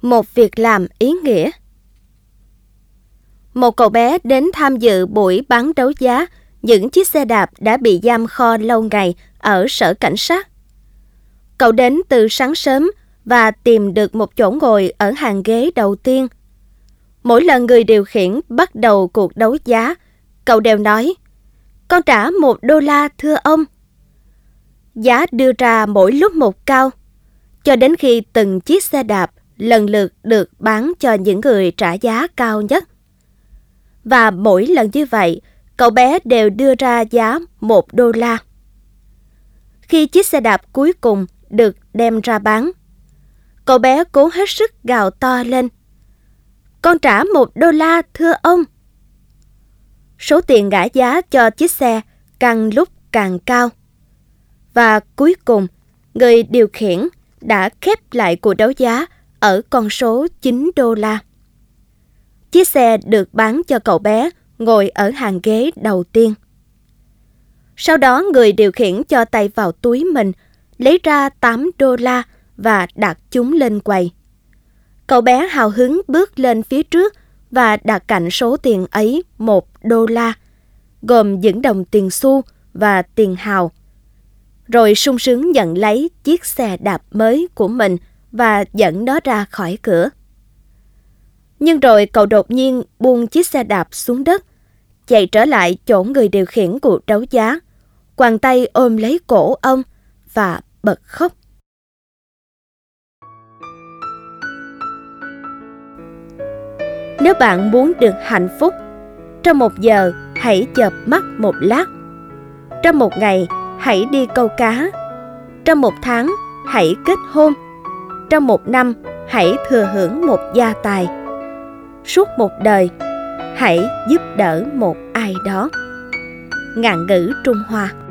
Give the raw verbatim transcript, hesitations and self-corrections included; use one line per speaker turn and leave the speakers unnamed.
Một việc làm ý nghĩa. Một cậu bé đến tham dự buổi bán đấu giá những chiếc xe đạp đã bị giam kho lâu ngày ở sở cảnh sát. Cậu đến từ sáng sớm và tìm được một chỗ ngồi ở hàng ghế đầu tiên. Mỗi lần người điều khiển bắt đầu cuộc đấu giá, cậu đều nói: "Con trả một đô la thưa ông." Giá đưa ra mỗi lúc một cao, cho đến khi từng chiếc xe đạp lần lượt được bán cho những người trả giá cao nhất. Và mỗi lần như vậy, cậu bé đều đưa ra giá một đô la. Khi chiếc xe đạp cuối cùng được đem ra bán, cậu bé cố hết sức gào to lên: "Con trả một đô la thưa ông." Số tiền ngã giá cho chiếc xe càng lúc càng cao. Và cuối cùng, người điều khiển đã khép lại cuộc đấu giá ở con số chín đô la. Chiếc xe được bán cho cậu bé ngồi ở hàng ghế đầu tiên. Sau đó người điều khiển cho tay vào túi mình, lấy ra tám đô la và đặt chúng lên quầy. Cậu bé hào hứng bước lên phía trước và đặt cạnh số tiền ấy một đô la, gồm những đồng tiền xu và tiền hào. Rồi sung sướng nhận lấy chiếc xe đạp mới của mình và dẫn nó ra khỏi cửa. Nhưng rồi cậu đột nhiên buông chiếc xe đạp xuống đất, chạy trở lại chỗ người điều khiển cuộc đấu giá, quàng tay ôm lấy cổ ông và bật khóc. Nếu bạn muốn được hạnh phúc, trong một giờ hãy chợp mắt một lát. Trong một ngày hãy đi câu cá. Trong một tháng hãy kết hôn. Trong một năm hãy thừa hưởng một gia tài. Suốt một đời hãy giúp đỡ một ai đó. Ngạn ngữ Trung Hoa.